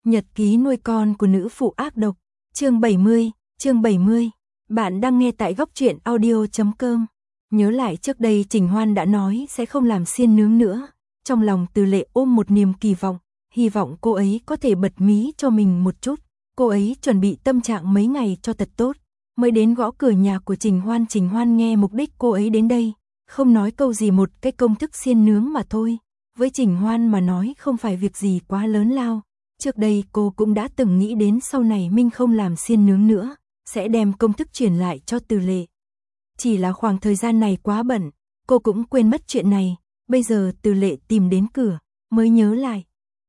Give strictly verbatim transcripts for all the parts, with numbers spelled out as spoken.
Nhật ký nuôi con của nữ phụ ác độc, chương bảy mươi, chương bảy mươi. Bạn đang nghe tại góc truyện audio chấm com. Nhớ lại trước đây Trình Hoan đã nói sẽ không làm xiên nướng nữa, trong lòng Từ Lệ ôm một niềm kỳ vọng, hy vọng cô ấy có thể bật mí cho mình một chút. Cô ấy chuẩn bị tâm trạng mấy ngày cho thật tốt, mới đến gõ cửa nhà của Trình Hoan. Trình Hoan nghe mục đích cô ấy đến đây, không nói câu gì, một cái công thức xiên nướng mà thôi. Với Trình Hoan mà nói không phải việc gì quá lớn lao. Trước đây cô cũng đã từng nghĩ đến sau này mình không làm xiên nướng nữa, sẽ đem công thức truyền lại cho Từ Lệ. Chỉ là khoảng thời gian này quá bận, cô cũng quên mất chuyện này. Bây giờ Từ Lệ tìm đến cửa, mới nhớ lại.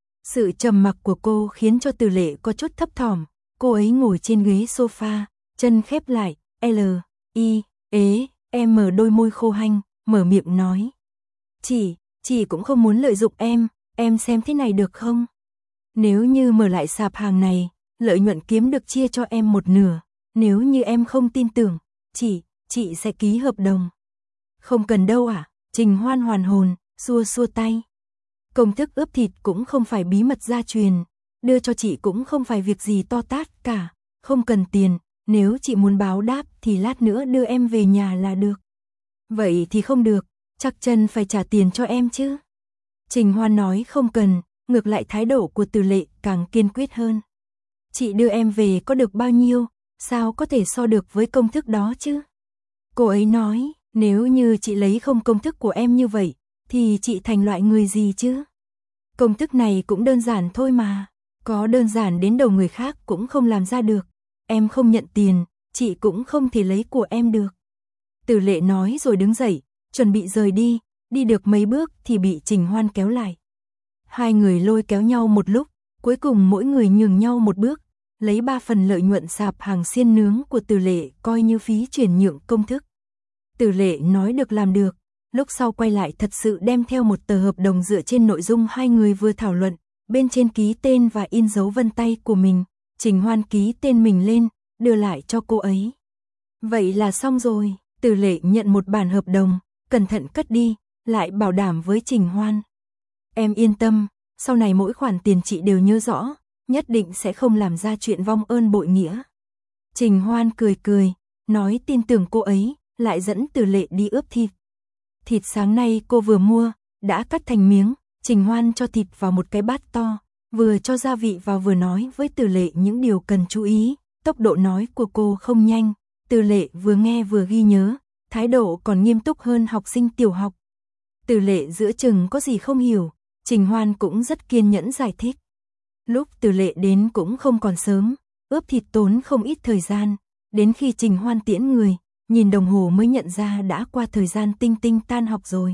Sự trầm mặc của cô khiến cho Từ Lệ có chút thấp thỏm. Cô ấy ngồi trên ghế sofa, chân khép lại, L, I, ế, em mở đôi môi khô hanh, mở miệng nói. Chị, chị cũng không muốn lợi dụng em, em xem thế này được không? Nếu như mở lại sạp hàng này, lợi nhuận kiếm được chia cho em một nửa. Nếu như em không tin tưởng, chị, chị sẽ ký hợp đồng. Không cần đâu à? Trình Hoan hoàn hồn, xua xua tay. Công thức ướp thịt cũng không phải bí mật gia truyền, đưa cho chị cũng không phải việc gì to tát cả, không cần tiền, nếu chị muốn báo đáp thì lát nữa đưa em về nhà là được. Vậy thì không được, chắc chân phải trả tiền cho em chứ. Trình Hoan nói không cần, ngược lại thái độ của Từ Lệ càng kiên quyết hơn. Chị đưa em về có được bao nhiêu, sao có thể so được với công thức đó chứ? Cô ấy nói, nếu như chị lấy không công thức của em như vậy, thì chị thành loại người gì chứ? Công thức này cũng đơn giản thôi mà, có đơn giản đến đầu người khác cũng không làm ra được. Em không nhận tiền, chị cũng không thể lấy của em được. Từ Lệ nói rồi đứng dậy, chuẩn bị rời đi, đi được mấy bước thì bị Trình Hoan kéo lại. Hai người lôi kéo nhau một lúc, cuối cùng mỗi người nhường nhau một bước, lấy ba phần lợi nhuận sạp hàng xiên nướng của Từ Lệ coi như phí chuyển nhượng công thức. Từ Lệ nói được làm được, lúc sau quay lại thật sự đem theo một tờ hợp đồng dựa trên nội dung hai người vừa thảo luận, bên trên ký tên và in dấu vân tay của mình. Trình Hoan ký tên mình lên, đưa lại cho cô ấy. Vậy là xong rồi. Từ Lệ nhận một bản hợp đồng, cẩn thận cất đi, lại bảo đảm với Trình Hoan. Em yên tâm, sau này mỗi khoản tiền chị đều nhớ rõ, nhất định sẽ không làm ra chuyện vong ơn bội nghĩa. Trình Hoan cười cười, nói tin tưởng cô ấy, lại dẫn Từ Lệ đi ướp thịt. Thịt sáng nay cô vừa mua, đã cắt thành miếng. Trình Hoan cho thịt vào một cái bát to, vừa cho gia vị vào vừa nói với Từ Lệ những điều cần chú ý. Tốc độ nói của cô không nhanh, Từ Lệ vừa nghe vừa ghi nhớ, thái độ còn nghiêm túc hơn học sinh tiểu học. Từ Lệ giữa chừng có gì không hiểu, Trình Hoan cũng rất kiên nhẫn giải thích. Lúc Từ Lệ đến cũng không còn sớm, ướp thịt tốn không ít thời gian, đến khi Trình Hoan tiễn người, nhìn đồng hồ mới nhận ra đã qua thời gian Tinh Tinh tan học rồi.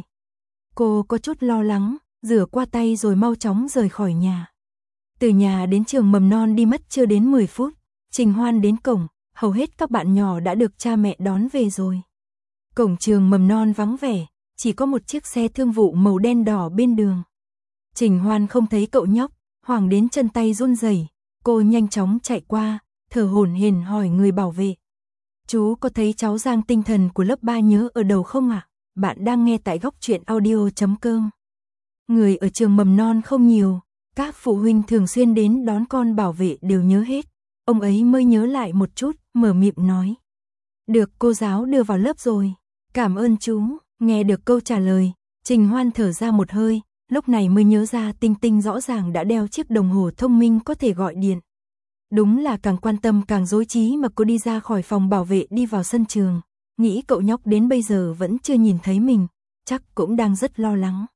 Cô có chút lo lắng, rửa qua tay rồi mau chóng rời khỏi nhà. Từ nhà đến trường mầm non đi mất chưa đến mười phút, Trình Hoan đến cổng, hầu hết các bạn nhỏ đã được cha mẹ đón về rồi. Cổng trường mầm non vắng vẻ, chỉ có một chiếc xe thương vụ màu đen đỏ bên đường. Trình Hoan không thấy cậu nhóc, hoảng đến chân tay run rẩy. Cô nhanh chóng chạy qua, thở hổn hển hỏi người bảo vệ. Chú có thấy cháu Giang tinh thần của lớp ba nhớ ở đầu không ạ? À? Bạn đang nghe tại góc truyện audio chấm com. Người ở trường mầm non không nhiều, các phụ huynh thường xuyên đến đón con bảo vệ đều nhớ hết. Ông ấy mới nhớ lại một chút, mở miệng nói. Được cô giáo đưa vào lớp rồi, cảm ơn chú. Nghe được câu trả lời, Trình Hoan thở ra một hơi, lúc này mới nhớ ra Tinh Tinh rõ ràng đã đeo chiếc đồng hồ thông minh có thể gọi điện. Đúng là càng quan tâm càng rối trí mà cô đi ra khỏi phòng bảo vệ đi vào sân trường, nghĩ cậu nhóc đến bây giờ vẫn chưa nhìn thấy mình, chắc cũng đang rất lo lắng.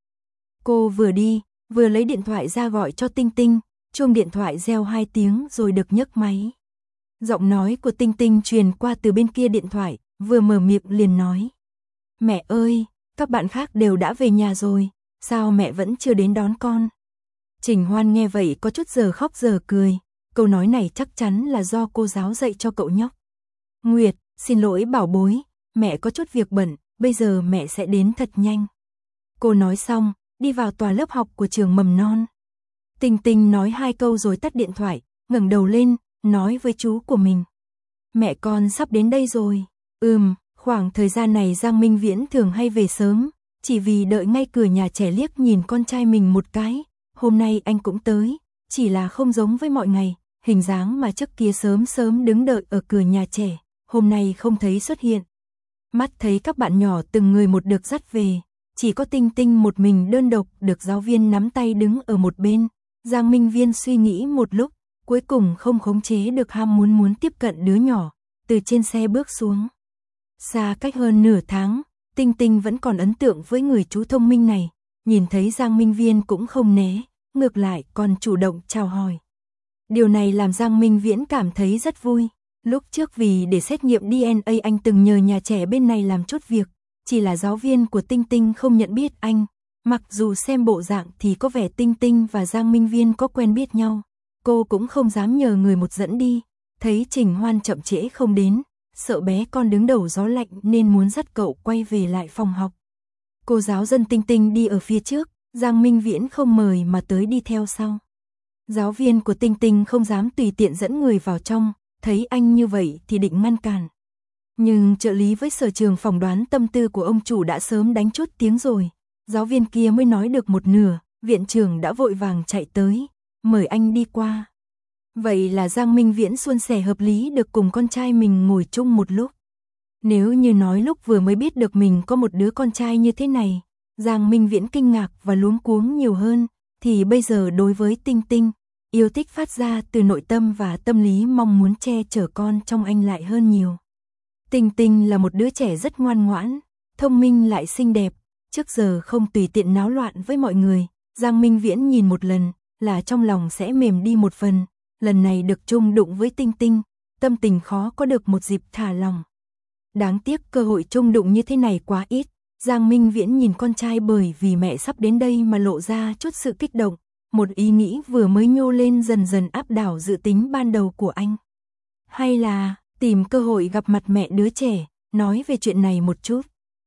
Cô vừa đi, vừa lấy điện thoại ra gọi cho Tinh Tinh, chuông điện thoại reo hai tiếng rồi được nhấc máy. Giọng nói của Tinh Tinh truyền qua từ bên kia điện thoại, vừa mở miệng liền nói. Mẹ ơi, các bạn khác đều đã về nhà rồi, sao mẹ vẫn chưa đến đón con? Trình Hoan nghe vậy có chút giờ khóc giờ cười, câu nói này chắc chắn là do cô giáo dạy cho cậu nhóc. Nguyệt, xin lỗi bảo bối, mẹ có chút việc bận, bây giờ mẹ sẽ đến thật nhanh. Cô nói xong, đi vào tòa lớp học của trường mầm non. Tinh Tinh nói hai câu rồi tắt điện thoại, ngẩng đầu lên, nói với chú của mình. Mẹ con sắp đến đây rồi. Ừm, khoảng thời gian này Giang Minh Viễn thường hay về sớm, chỉ vì đợi ngay cửa nhà trẻ liếc nhìn con trai mình một cái. Hôm nay anh cũng tới, chỉ là không giống với mọi ngày, hình dáng mà trước kia sớm sớm đứng đợi ở cửa nhà trẻ, hôm nay không thấy xuất hiện. Mắt thấy các bạn nhỏ từng người một được dắt về, chỉ có Tinh Tinh một mình đơn độc được giáo viên nắm tay đứng ở một bên. Giang Minh Viễn suy nghĩ một lúc, cuối cùng không khống chế được ham muốn muốn tiếp cận đứa nhỏ, từ trên xe bước xuống. Xa cách hơn nửa tháng, Tinh Tinh vẫn còn ấn tượng với người chú thông minh này, nhìn thấy Giang Minh Viễn cũng không né, ngược lại còn chủ động chào hỏi. Điều này làm Giang Minh Viễn cảm thấy rất vui. Lúc trước vì để xét nghiệm đê en a anh từng nhờ nhà trẻ bên này làm chút việc, chỉ là giáo viên của Tinh Tinh không nhận biết anh. Mặc dù xem bộ dạng thì có vẻ Tinh Tinh và Giang Minh Viễn có quen biết nhau, cô cũng không dám nhờ người một dẫn đi. Thấy Trình Hoan chậm trễ không đến, sợ bé con đứng đầu gió lạnh nên muốn dắt cậu quay về lại phòng học. Cô giáo dân Tinh Tinh đi ở phía trước, Giang Minh Viễn không mời mà tới đi theo sau. Giáo viên của Tinh Tinh không dám tùy tiện dẫn người vào trong, thấy anh như vậy thì định ngăn cản. Nhưng trợ lý với sở trường phỏng đoán tâm tư của ông chủ đã sớm đánh chốt tiếng rồi. Giáo viên kia mới nói được một nửa, viện trưởng đã vội vàng chạy tới, mời anh đi qua. Vậy là Giang Minh Viễn suôn sẻ hợp lý được cùng con trai mình ngồi chung một lúc. Nếu như nói lúc vừa mới biết được mình có một đứa con trai như thế này, Giang Minh Viễn kinh ngạc và luống cuống nhiều hơn, thì bây giờ đối với Tinh Tinh, yêu thích phát ra từ nội tâm và tâm lý mong muốn che chở con trong anh lại hơn nhiều. Tinh Tinh là một đứa trẻ rất ngoan ngoãn, thông minh lại xinh đẹp, trước giờ không tùy tiện náo loạn với mọi người. Giang Minh Viễn nhìn một lần là trong lòng sẽ mềm đi một phần, lần này được chung đụng với Tinh Tinh, tâm tình khó có được một dịp thả lòng. Đáng tiếc cơ hội chung đụng như thế này quá ít. Giang Minh Viễn nhìn con trai bởi vì mẹ sắp đến đây mà lộ ra chút sự kích động, một ý nghĩ vừa mới nhô lên dần dần áp đảo dự tính ban đầu của anh. Hay là tìm cơ hội gặp mặt mẹ đứa trẻ, nói về chuyện này một chút.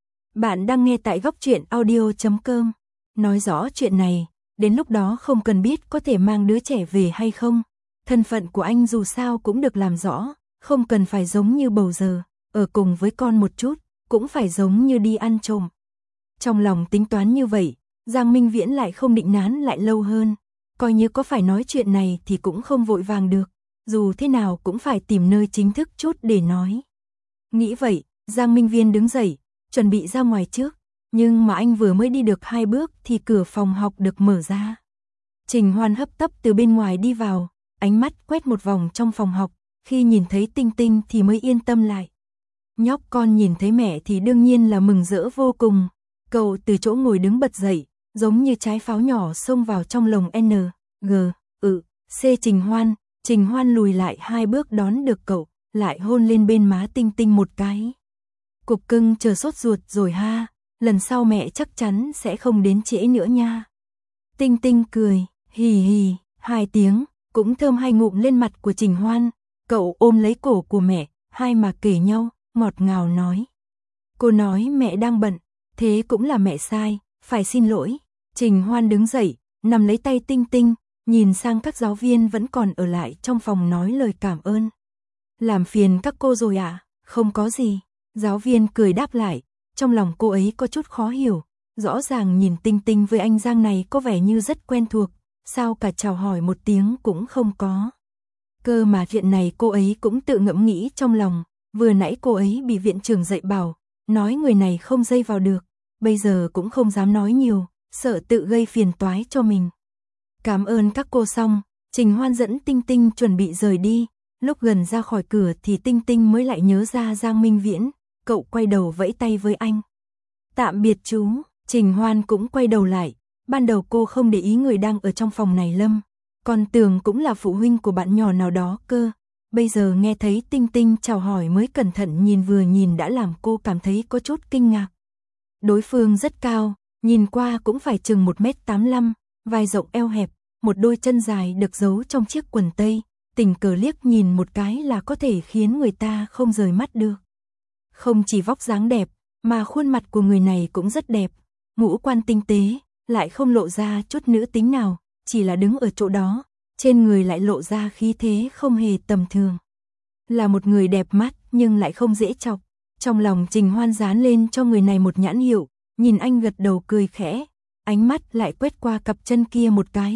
Bạn đang nghe tại góc truyện audio chấm com. Nói rõ chuyện này, đến lúc đó không cần biết có thể mang đứa trẻ về hay không. Thân phận của anh dù sao cũng được làm rõ, không cần phải giống như bầu giờ, ở cùng với con một chút, cũng phải giống như đi ăn trộm. Trong lòng tính toán như vậy, Giang Minh Viễn lại không định nán lại lâu hơn. Coi như có phải nói chuyện này thì cũng không vội vàng được, dù thế nào cũng phải tìm nơi chính thức chút để nói. Nghĩ vậy, Giang Minh Viễn đứng dậy, chuẩn bị ra ngoài trước, nhưng mà anh vừa mới đi được hai bước thì cửa phòng học được mở ra. Trình Hoan hấp tấp từ bên ngoài đi vào, ánh mắt quét một vòng trong phòng học, khi nhìn thấy Tinh Tinh thì mới yên tâm lại. Nhóc con nhìn thấy mẹ thì đương nhiên là mừng rỡ vô cùng, cậu từ chỗ ngồi đứng bật dậy, giống như trái pháo nhỏ xông vào trong lồng N, G, ừ, C Trình Hoan. Trình Hoan lùi lại hai bước đón được cậu, lại hôn lên bên má Tinh Tinh một cái. Cục cưng chờ sốt ruột rồi ha, lần sau mẹ chắc chắn sẽ không đến trễ nữa nha. Tinh Tinh cười, hì hì, hai tiếng, cũng thơm hai ngụm lên mặt của Trình Hoan. Cậu ôm lấy cổ của mẹ, hai mà kể nhau, ngọt ngào nói. Cô nói mẹ đang bận, thế cũng là mẹ sai, phải xin lỗi. Trình Hoan đứng dậy, nắm lấy tay Tinh Tinh, nhìn sang các giáo viên vẫn còn ở lại trong phòng nói lời cảm ơn. Làm phiền các cô rồi ạ, à? Không có gì. Giáo viên cười đáp lại, trong lòng cô ấy có chút khó hiểu, rõ ràng nhìn Tinh Tinh với anh Giang này có vẻ như rất quen thuộc, sao cả chào hỏi một tiếng cũng không có. Cơ mà chuyện này cô ấy cũng tự ngẫm nghĩ trong lòng, vừa nãy cô ấy bị viện trưởng dạy bảo, nói người này không dây vào được, bây giờ cũng không dám nói nhiều, sợ tự gây phiền toái cho mình. Cảm ơn các cô xong, Trình Hoan dẫn Tinh Tinh chuẩn bị rời đi, lúc gần ra khỏi cửa thì Tinh Tinh mới lại nhớ ra Giang Minh Viễn, cậu quay đầu vẫy tay với anh. Tạm biệt chú. Trình Hoan cũng quay đầu lại, ban đầu cô không để ý người đang ở trong phòng này lâm, còn tưởng cũng là phụ huynh của bạn nhỏ nào đó cơ, bây giờ nghe thấy Tinh Tinh chào hỏi mới cẩn thận nhìn vừa nhìn đã làm cô cảm thấy có chút kinh ngạc. Đối phương rất cao, nhìn qua cũng phải chừng một mét tám mươi lăm, vai rộng eo hẹp, một đôi chân dài được giấu trong chiếc quần tây, tình cờ liếc nhìn một cái là có thể khiến người ta không rời mắt được. Không chỉ vóc dáng đẹp, mà khuôn mặt của người này cũng rất đẹp, ngũ quan tinh tế, lại không lộ ra chút nữ tính nào, chỉ là đứng ở chỗ đó, trên người lại lộ ra khí thế không hề tầm thường. Là một người đẹp mắt nhưng lại không dễ chọc, trong lòng Trình Hoan dán lên cho người này một nhãn hiệu, nhìn anh gật đầu cười khẽ, ánh mắt lại quét qua cặp chân kia một cái,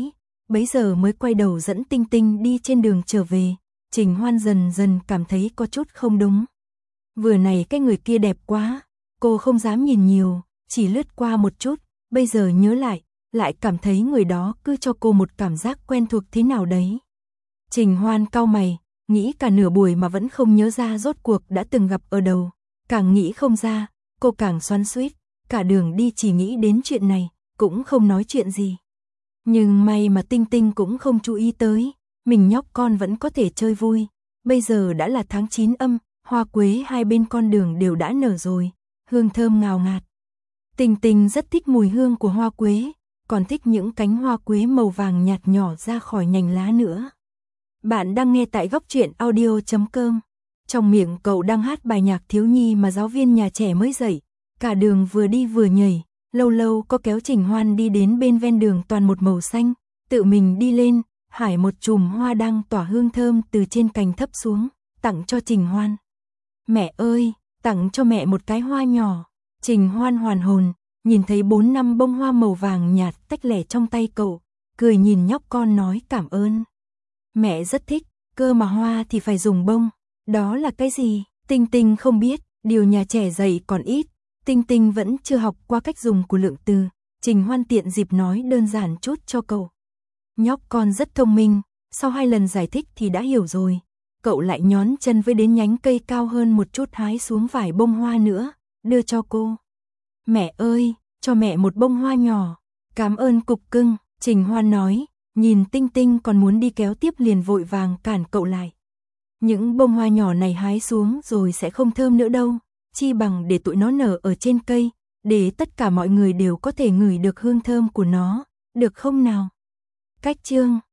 bấy giờ mới quay đầu dẫn Tinh Tinh đi trên đường trở về. Trình Hoan dần dần cảm thấy có chút không đúng. Vừa này cái người kia đẹp quá, cô không dám nhìn nhiều, chỉ lướt qua một chút, bây giờ nhớ lại, lại cảm thấy người đó cứ cho cô một cảm giác quen thuộc thế nào đấy. Trình Hoan cau mày, nghĩ cả nửa buổi mà vẫn không nhớ ra rốt cuộc đã từng gặp ở đâu. Càng nghĩ không ra, cô càng xoắn xuýt, cả đường đi chỉ nghĩ đến chuyện này, cũng không nói chuyện gì. Nhưng may mà Tinh Tinh cũng không chú ý tới, mình nhóc con vẫn có thể chơi vui. Bây giờ đã là tháng chín âm, hoa quế hai bên con đường đều đã nở rồi, hương thơm ngào ngạt. Tinh Tinh rất thích mùi hương của hoa quế, còn thích những cánh hoa quế màu vàng nhạt nhỏ ra khỏi nhành lá nữa. Bạn đang nghe tại góc truyện audio chấm com. Trong miệng cậu đang hát bài nhạc thiếu nhi mà giáo viên nhà trẻ mới dạy. Cả đường vừa đi vừa nhảy, lâu lâu có kéo Trình Hoan đi đến bên ven đường toàn một màu xanh, tự mình đi lên, hái một chùm hoa đang tỏa hương thơm từ trên cành thấp xuống, tặng cho Trình Hoan. Mẹ ơi, tặng cho mẹ một cái hoa nhỏ. Trình Hoan hoàn hồn, nhìn thấy bốn năm bông hoa màu vàng nhạt tách lẻ trong tay cậu, cười nhìn nhóc con nói cảm ơn. Mẹ rất thích, cơ mà hoa thì phải dùng bông. Đó là cái gì? Tinh Tinh không biết, điều nhà trẻ dạy còn ít. Tinh Tinh vẫn chưa học qua cách dùng của lượng từ. Trình Hoan tiện dịp nói đơn giản chút cho cậu. Nhóc con rất thông minh, sau hai lần giải thích thì đã hiểu rồi. Cậu lại nhón chân với đến nhánh cây cao hơn một chút hái xuống vài bông hoa nữa, đưa cho cô. Mẹ ơi, cho mẹ một bông hoa nhỏ. Cảm ơn cục cưng, Trình Hoan nói, nhìn Tinh Tinh còn muốn đi kéo tiếp liền vội vàng cản cậu lại. Những bông hoa nhỏ này hái xuống rồi sẽ không thơm nữa đâu, chi bằng để tụi nó nở ở trên cây, để tất cả mọi người đều có thể ngửi được hương thơm của nó, được không nào? Cách chương